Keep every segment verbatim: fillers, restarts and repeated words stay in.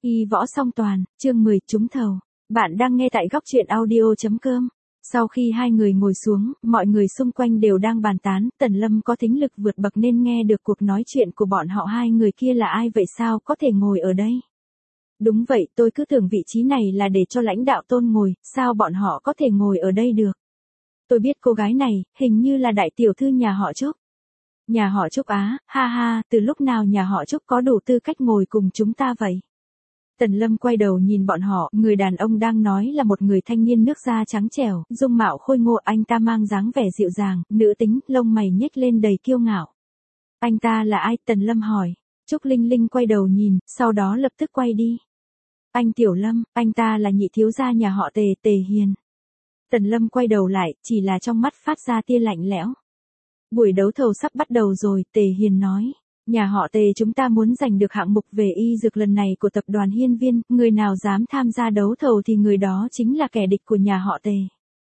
Y võ song toàn, chương mười, trúng thầu. Bạn đang nghe tại góc truyện audio.com. Sau khi hai người ngồi xuống, mọi người xung quanh đều đang bàn tán, Tần Lâm có thính lực vượt bậc nên nghe được cuộc nói chuyện của bọn họ. Hai người kia là ai vậy, sao có thể ngồi ở đây? Đúng vậy, tôi cứ tưởng vị trí này là để cho lãnh đạo Tôn ngồi, sao bọn họ có thể ngồi ở đây được? Tôi biết cô gái này, hình như là đại tiểu thư nhà họ Trúc. Nhà họ Trúc á, ha ha, từ lúc nào nhà họ Trúc có đủ tư cách ngồi cùng chúng ta vậy? Tần Lâm quay đầu nhìn bọn họ, người đàn ông đang nói là một người thanh niên nước da trắng trẻo, dung mạo khôi ngô, anh ta mang dáng vẻ dịu dàng, nữ tính, lông mày nhếch lên đầy kiêu ngạo. Anh ta là ai? Tần Lâm hỏi. Trúc Linh Linh quay đầu nhìn, sau đó lập tức quay đi. Anh Tiểu Lâm, anh ta là nhị thiếu gia nhà họ Tề, Tề Hiền. Tần Lâm quay đầu lại, chỉ là trong mắt phát ra tia lạnh lẽo. Buổi đấu thầu sắp bắt đầu rồi, Tề Hiền nói. Nhà họ Tề chúng ta muốn giành được hạng mục về y dược lần này của tập đoàn Hiên Viên, người nào dám tham gia đấu thầu thì người đó chính là kẻ địch của nhà họ Tề.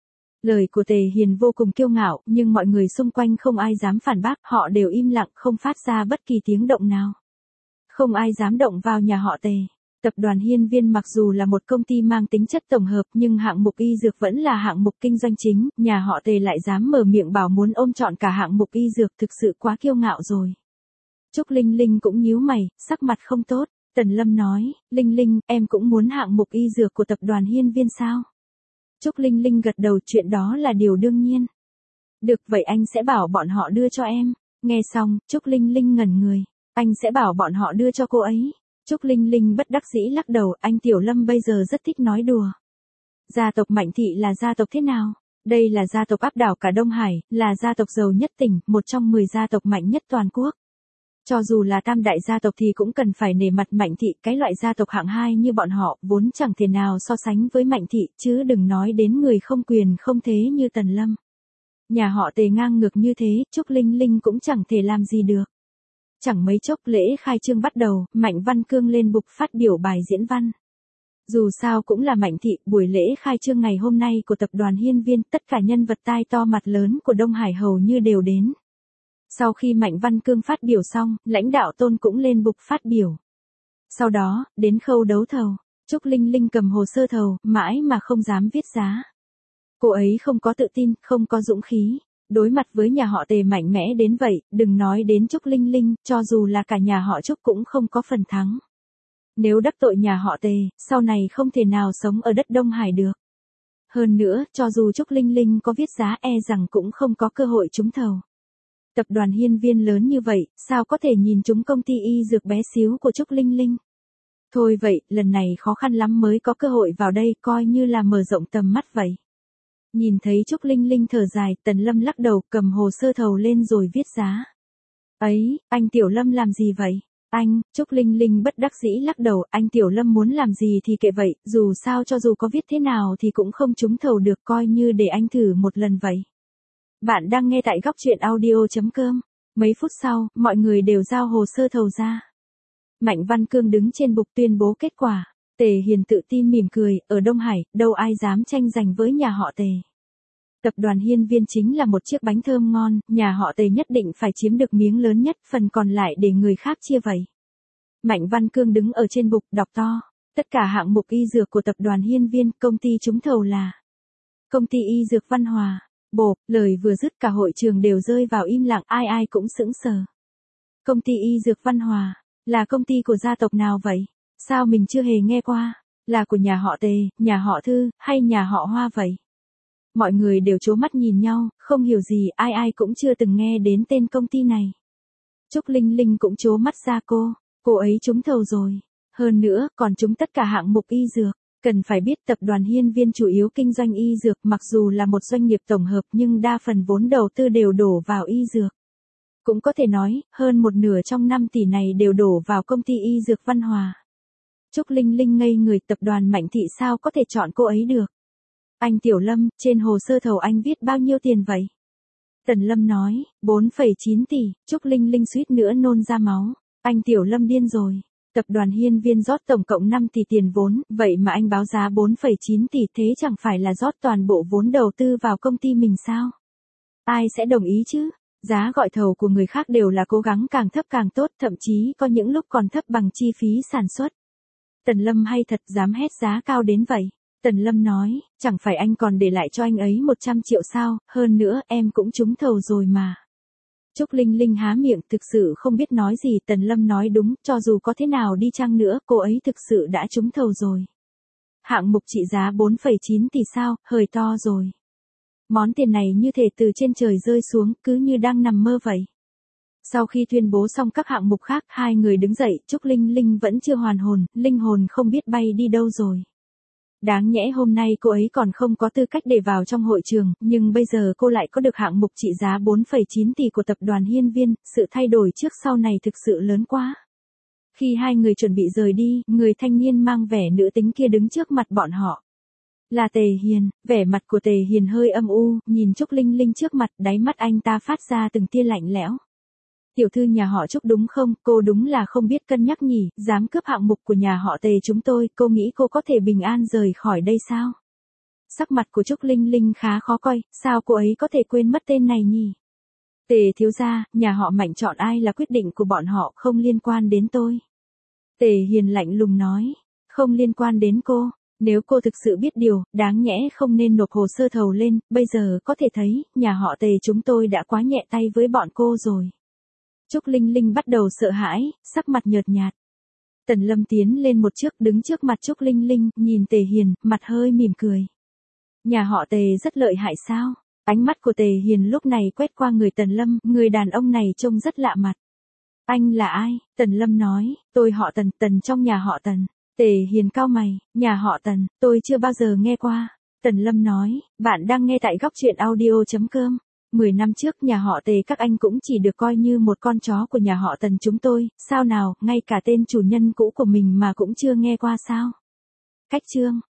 Lời của Tề Hiền vô cùng kiêu ngạo, nhưng mọi người xung quanh không ai dám phản bác, họ đều im lặng không phát ra bất kỳ tiếng động nào. Không ai dám động vào nhà họ Tề. Tập đoàn Hiên Viên mặc dù là một công ty mang tính chất tổng hợp nhưng hạng mục y dược vẫn là hạng mục kinh doanh chính, nhà họ Tề lại dám mở miệng bảo muốn ôm trọn cả hạng mục y dược, thực sự quá kiêu ngạo rồi. Trúc Linh Linh cũng nhíu mày, sắc mặt không tốt. Tần Lâm nói, Linh Linh, em cũng muốn hạng mục y dược của tập đoàn Hiên Viên sao? Trúc Linh Linh gật đầu, chuyện đó là điều đương nhiên. Được, vậy anh sẽ bảo bọn họ đưa cho em. Nghe xong, Trúc Linh Linh ngẩn người. Anh sẽ bảo bọn họ đưa cho cô ấy. Trúc Linh Linh bất đắc dĩ lắc đầu, anh Tiểu Lâm bây giờ rất thích nói đùa. Gia tộc Mạnh Thị là gia tộc thế nào? Đây là gia tộc áp đảo cả Đông Hải, là gia tộc giàu nhất tỉnh, một trong mười gia tộc mạnh nhất toàn quốc. Cho dù là tam đại gia tộc thì cũng cần phải nể mặt Mạnh Thị, cái loại gia tộc hạng hai như bọn họ, vốn chẳng thể nào so sánh với Mạnh Thị, chứ đừng nói đến người không quyền không thế như Tần Lâm. Nhà họ Tề ngang ngược như thế, Trúc Linh Linh cũng chẳng thể làm gì được. Chẳng mấy chốc lễ khai trương bắt đầu, Mạnh Văn Cương lên bục phát biểu bài diễn văn. Dù sao cũng là Mạnh Thị, buổi lễ khai trương ngày hôm nay của tập đoàn Hiên Viên, tất cả nhân vật tai to mặt lớn của Đông Hải hầu như đều đến. Sau khi Mạnh Văn Cương phát biểu xong, lãnh đạo Tôn cũng lên bục phát biểu. Sau đó, đến khâu đấu thầu, Trúc Linh Linh cầm hồ sơ thầu, mãi mà không dám viết giá. Cô ấy không có tự tin, không có dũng khí. Đối mặt với nhà họ Tề mạnh mẽ đến vậy, đừng nói đến Trúc Linh Linh, cho dù là cả nhà họ Trúc cũng không có phần thắng. Nếu đắc tội nhà họ Tề, sau này không thể nào sống ở đất Đông Hải được. Hơn nữa, cho dù Trúc Linh Linh có viết giá e rằng cũng không có cơ hội trúng thầu. Tập đoàn Hiên Viên lớn như vậy, sao có thể nhìn trúng công ty y dược bé xíu của Trúc Linh Linh? Thôi vậy, lần này khó khăn lắm mới có cơ hội vào đây, coi như là mở rộng tầm mắt vậy. Nhìn thấy Trúc Linh Linh thở dài, Tần Lâm lắc đầu, cầm hồ sơ thầu lên rồi viết giá. Ấy, anh Tiểu Lâm làm gì vậy? Anh, Trúc Linh Linh bất đắc dĩ lắc đầu, anh Tiểu Lâm muốn làm gì thì kệ vậy, dù sao cho dù có viết thế nào thì cũng không trúng thầu được, coi như để anh thử một lần vậy. Bạn đang nghe tại góc truyện audio.com. Mấy phút sau, mọi người đều giao hồ sơ thầu ra. Mạnh Văn Cương đứng trên bục tuyên bố kết quả. Tề Hiền tự tin mỉm cười, ở Đông Hải, đâu ai dám tranh giành với nhà họ Tề. Tập đoàn Hiên Viên chính là một chiếc bánh thơm ngon, nhà họ Tề nhất định phải chiếm được miếng lớn nhất, phần còn lại để người khác chia vậy. Mạnh Văn Cương đứng ở trên bục, đọc to. Tất cả hạng mục y dược của tập đoàn Hiên Viên, công ty trúng thầu là công ty y dược Văn Hòa. Bộp, lời vừa dứt cả hội trường đều rơi vào im lặng, ai ai cũng sững sờ. Công ty y dược Văn Hòa, là công ty của gia tộc nào vậy? Sao mình chưa hề nghe qua? Là của nhà họ Tề, nhà họ Thư, hay nhà họ Hoa vậy? Mọi người đều trố mắt nhìn nhau, không hiểu gì, ai ai cũng chưa từng nghe đến tên công ty này. Trúc Linh Linh cũng trố mắt ra cô, cô ấy trúng thầu rồi. Hơn nữa, còn trúng tất cả hạng mục y dược. Cần phải biết tập đoàn Hiên Viên chủ yếu kinh doanh y dược, mặc dù là một doanh nghiệp tổng hợp nhưng đa phần vốn đầu tư đều đổ vào y dược. Cũng có thể nói, hơn một nửa trong năm tỷ này đều đổ vào công ty y dược Văn Hòa. Trúc Linh Linh ngây người, tập đoàn Mạnh Thị sao có thể chọn cô ấy được? Anh Tiểu Lâm, trên hồ sơ thầu anh viết bao nhiêu tiền vậy? Tần Lâm nói, bốn phẩy chín tỷ, Trúc Linh Linh suýt nữa nôn ra máu. Anh Tiểu Lâm điên rồi. Tập đoàn Hiên Viên rót tổng cộng năm tỷ tiền vốn, vậy mà anh báo giá bốn phẩy chín tỷ, thế chẳng phải là rót toàn bộ vốn đầu tư vào công ty mình sao? Ai sẽ đồng ý chứ? Giá gọi thầu của người khác đều là cố gắng càng thấp càng tốt, thậm chí có những lúc còn thấp bằng chi phí sản xuất. Tần Lâm hay thật dám hét giá cao đến vậy. Tần Lâm nói, chẳng phải anh còn để lại cho anh ấy một trăm triệu sao, hơn nữa em cũng trúng thầu rồi mà. Trúc Linh Linh há miệng thực sự không biết nói gì. Tần Lâm nói đúng, cho dù có thế nào đi chăng nữa, cô ấy thực sự đã trúng thầu rồi. Hạng mục trị giá bốn phẩy chín tỷ sao, hời to rồi. Món tiền này như thể từ trên trời rơi xuống, cứ như đang nằm mơ vậy. Sau khi tuyên bố xong các hạng mục khác, hai người đứng dậy, Trúc Linh Linh vẫn chưa hoàn hồn, linh hồn không biết bay đi đâu rồi. Đáng nhẽ hôm nay cô ấy còn không có tư cách để vào trong hội trường, nhưng bây giờ cô lại có được hạng mục trị giá bốn phẩy chín tỷ của tập đoàn Hiên Viên, sự thay đổi trước sau này thực sự lớn quá. Khi hai người chuẩn bị rời đi, người thanh niên mang vẻ nữ tính kia đứng trước mặt bọn họ. Là Tề Hiền, vẻ mặt của Tề Hiền hơi âm u, nhìn Trúc Linh Linh trước mặt, đáy mắt anh ta phát ra từng tia lạnh lẽo. Tiểu thư nhà họ Trúc đúng không, cô đúng là không biết cân nhắc nhỉ, dám cướp hạng mục của nhà họ Tề chúng tôi, cô nghĩ cô có thể bình an rời khỏi đây sao? Sắc mặt của Trúc Linh Linh khá khó coi, sao cô ấy có thể quên mất tên này nhỉ? Tề thiếu gia, nhà họ Mạnh chọn ai là quyết định của bọn họ, không liên quan đến tôi. Tề Hiền lạnh lùng nói, không liên quan đến cô. Nếu cô thực sự biết điều, đáng nhẽ không nên nộp hồ sơ thầu lên, bây giờ có thể thấy, nhà họ Tề chúng tôi đã quá nhẹ tay với bọn cô rồi. Trúc Linh Linh bắt đầu sợ hãi, sắc mặt nhợt nhạt. Tần Lâm tiến lên một trước, đứng trước mặt Trúc Linh Linh, nhìn Tề Hiền, mặt hơi mỉm cười. Nhà họ Tề rất lợi hại sao? Ánh mắt của Tề Hiền lúc này quét qua người Tần Lâm, người đàn ông này trông rất lạ mặt. Anh là ai? Tần Lâm nói, tôi họ Tần, Tần trong nhà họ Tần. Tề Hiền cau mày, nhà họ Tần, tôi chưa bao giờ nghe qua. Tần Lâm nói, bạn đang nghe tại góc truyện audio chấm com. Mười năm trước nhà họ Tề các anh cũng chỉ được coi như một con chó của nhà họ Tần chúng tôi, sao nào, ngay cả tên chủ nhân cũ của mình mà cũng chưa nghe qua sao? Cách chương